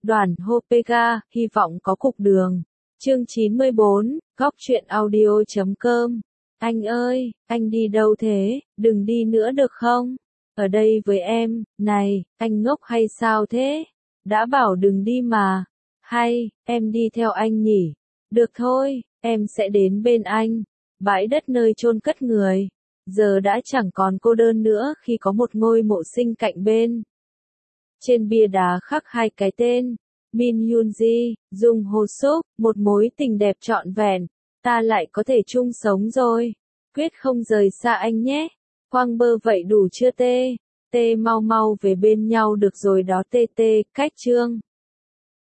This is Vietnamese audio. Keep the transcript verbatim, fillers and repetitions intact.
Đoàn Hopega, hy vọng có cục đường. Chương chín mươi bốn, góc truyện audio chấm com. Anh ơi, anh đi đâu thế, đừng đi nữa được không? Ở đây với em, này, anh ngốc hay sao thế? Đã bảo đừng đi mà. Hay, em đi theo anh nhỉ? Được thôi, em sẽ đến bên anh. Bãi đất nơi chôn cất người. Giờ đã chẳng còn cô đơn nữa khi có một ngôi mộ sinh cạnh bên. Trên bia đá khắc hai cái tên. Min Yoonji, Jung Ho Suk, một mối tình đẹp trọn vẹn. Ta lại có thể chung sống rồi. Quyết không rời xa anh nhé. Khoang bơ vậy đủ chưa tê? Tê mau mau về bên nhau được rồi đó tê tê, cách chương.